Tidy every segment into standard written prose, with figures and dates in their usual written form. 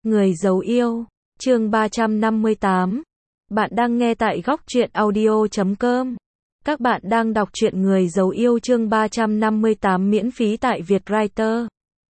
Người giấu yêu, chương 358. Bạn đang nghe tại góc truyện audio.com. Các bạn đang đọc truyện Người giấu yêu chương 358 miễn phí tại Vietwriter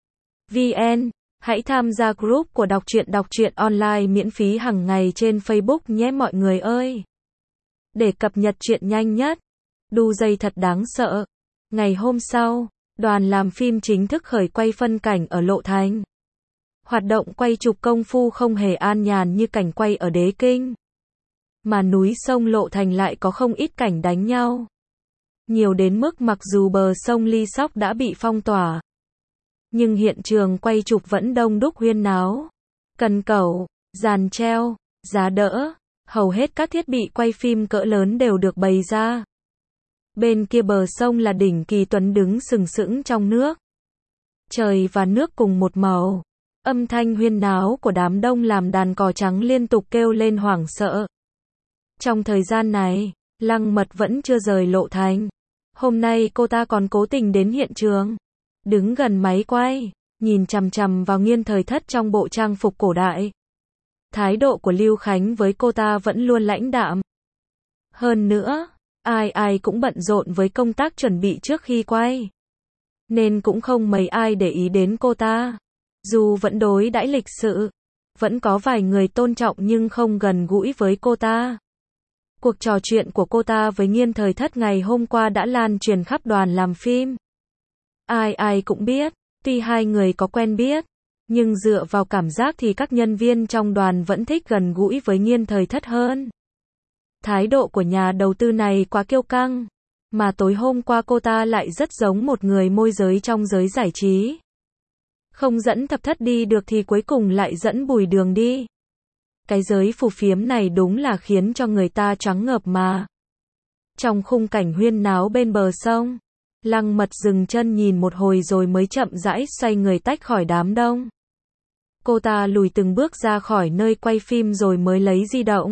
VN. Hãy tham gia group của đọc truyện online miễn phí hàng ngày trên Facebook nhé mọi người ơi. Để cập nhật truyện nhanh nhất. Đu dây thật đáng sợ. Ngày hôm sau, đoàn làm phim chính thức khởi quay phân cảnh ở Lộ Thành. Hoạt động quay chụp công phu không hề an nhàn như cảnh quay ở Đế Kinh. Mà núi sông Lộ Thành lại có không ít cảnh đánh nhau. Nhiều đến mức mặc dù bờ sông Ly Sóc đã bị phong tỏa. Nhưng hiện trường quay chụp vẫn đông đúc huyên náo. Cần cẩu, giàn treo, giá đỡ, hầu hết các thiết bị quay phim cỡ lớn đều được bày ra. Bên kia bờ sông là đỉnh Kỳ Tuấn đứng sừng sững trong nước. Trời và nước cùng một màu. Âm thanh huyên náo của đám đông làm đàn cò trắng liên tục kêu lên hoảng sợ. Trong thời gian này, Lăng Mật vẫn chưa rời Lộ Thành. Hôm nay cô ta còn cố tình đến hiện trường. Đứng gần máy quay, nhìn chằm chằm vào Nghiên Thời Thất trong bộ trang phục cổ đại. Thái độ của Lưu Khánh với cô ta vẫn luôn lãnh đạm. Hơn nữa, ai cũng bận rộn với công tác chuẩn bị trước khi quay. Nên cũng không mấy ai để ý đến cô ta. Dù vẫn đối đãi lịch sự, vẫn có vài người tôn trọng nhưng không gần gũi với cô ta. Cuộc trò chuyện của cô ta với Nghiên Thời Thất ngày hôm qua đã lan truyền khắp đoàn làm phim. Ai cũng biết, tuy hai người có quen biết, nhưng dựa vào cảm giác thì các nhân viên trong đoàn vẫn thích gần gũi với Nghiên Thời Thất hơn. Thái độ của nhà đầu tư này quá kiêu căng, mà tối hôm qua cô ta lại rất giống một người môi giới trong giới giải trí. Không dẫn Thập Thất đi được thì cuối cùng lại dẫn Bùi Đường đi. Cái giới phù phiếm này đúng là khiến cho người ta choáng ngợp mà. Trong khung cảnh huyên náo bên bờ sông, Lăng Mật dừng chân nhìn một hồi rồi mới chậm rãi xoay người tách khỏi đám đông. Cô ta lùi từng bước ra khỏi nơi quay phim rồi mới lấy di động.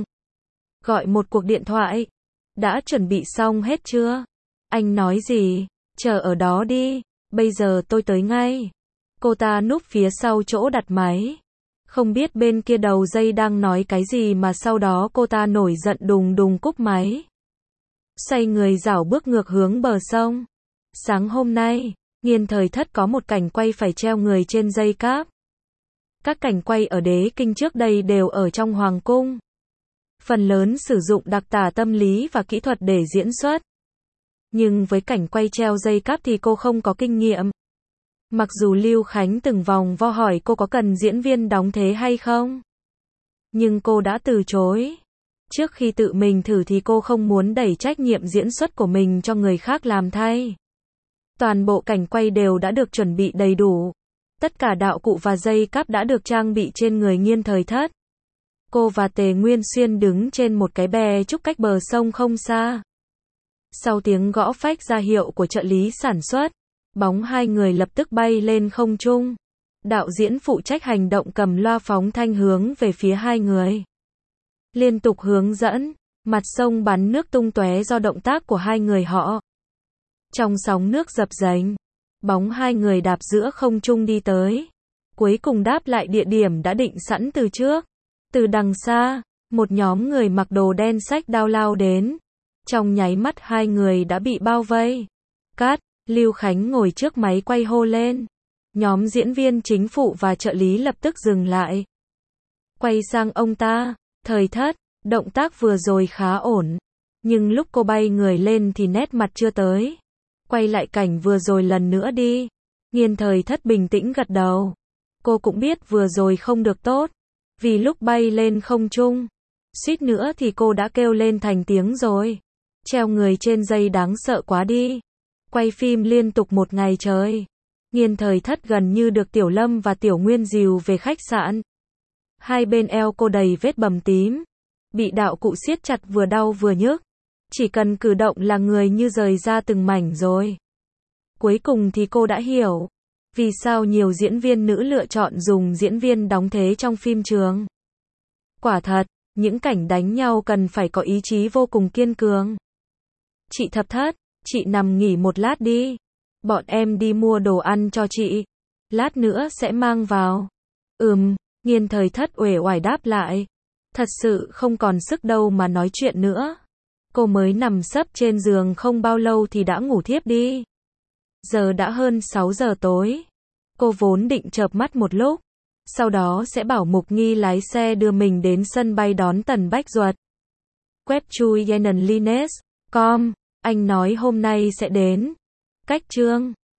Gọi một cuộc điện thoại. Đã chuẩn bị xong hết chưa? Anh nói gì? Chờ ở đó đi, bây giờ tôi tới ngay. Cô ta núp phía sau chỗ đặt máy. Không biết bên kia đầu dây đang nói cái gì mà sau đó cô ta nổi giận đùng đùng cúp máy. Xoay người rảo bước ngược hướng bờ sông. Sáng hôm nay, Nghiên Thời Thất có một cảnh quay phải treo người trên dây cáp. Các cảnh quay ở Đế Kinh trước đây đều ở trong Hoàng cung. Phần lớn sử dụng đặc tả tâm lý và kỹ thuật để diễn xuất. Nhưng với cảnh quay treo dây cáp thì cô không có kinh nghiệm. Mặc dù Lưu Khánh từng vòng vo hỏi cô có cần diễn viên đóng thế hay không. Nhưng cô đã từ chối. Trước khi tự mình thử thì cô không muốn đẩy trách nhiệm diễn xuất của mình cho người khác làm thay. Toàn bộ cảnh quay đều đã được chuẩn bị đầy đủ. Tất cả đạo cụ và dây cáp đã được trang bị trên người Nghiên Thời Thất. Cô và Tề Nguyên Xuyên đứng trên một cái bè trúc cách bờ sông không xa. Sau tiếng gõ phách ra hiệu của trợ lý sản xuất, bóng hai người lập tức bay lên không trung. Đạo diễn phụ trách hành động cầm loa phóng thanh hướng về phía hai người. Liên tục hướng dẫn, mặt sông bắn nước tung tóe do động tác của hai người họ. Trong sóng nước dập dềnh, bóng hai người đạp giữa không trung đi tới. Cuối cùng đáp lại địa điểm đã định sẵn từ trước. Từ đằng xa, một nhóm người mặc đồ đen xách đao lao đến. Trong nháy mắt hai người đã bị bao vây. Cắt, Lưu Khánh ngồi trước máy quay hô lên. Nhóm diễn viên chính phụ và trợ lý lập tức dừng lại. Quay sang ông ta, Thời Thất, động tác vừa rồi khá ổn. Nhưng lúc cô bay người lên thì nét mặt chưa tới. Quay lại cảnh vừa rồi lần nữa đi. Nghiên Thời Thất bình tĩnh gật đầu. Cô cũng biết vừa rồi không được tốt. Vì lúc bay lên không trung, suýt nữa thì cô đã kêu lên thành tiếng rồi. Treo người trên dây đáng sợ quá đi. Quay phim liên tục một ngày trời. Nghiên Thời Thất gần như được Tiểu Lâm và Tiểu Nguyên dìu về khách sạn. Hai bên eo cô đầy vết bầm tím. Bị đạo cụ siết chặt vừa đau vừa nhức. Chỉ cần cử động là người như rời ra từng mảnh rồi. Cuối cùng thì cô đã hiểu. Vì sao nhiều diễn viên nữ lựa chọn dùng diễn viên đóng thế trong phim trường. Quả thật, những cảnh đánh nhau cần phải có ý chí vô cùng kiên cường. Chị Thập Thất, chị nằm nghỉ một lát đi. Bọn em đi mua đồ ăn cho chị. Lát nữa sẽ mang vào. Nhiên Thời Thất uể oải đáp lại. Thật sự không còn sức đâu mà nói chuyện nữa. Cô mới nằm sấp trên giường không bao lâu thì đã ngủ thiếp đi. Giờ đã hơn 6 giờ tối. Cô vốn định chợp mắt một lúc, sau đó sẽ bảo Mục Nghi lái xe đưa mình đến sân bay đón Tần Bách Duật. Web chui Yenon Lines.com, anh nói hôm nay sẽ đến. Cách chương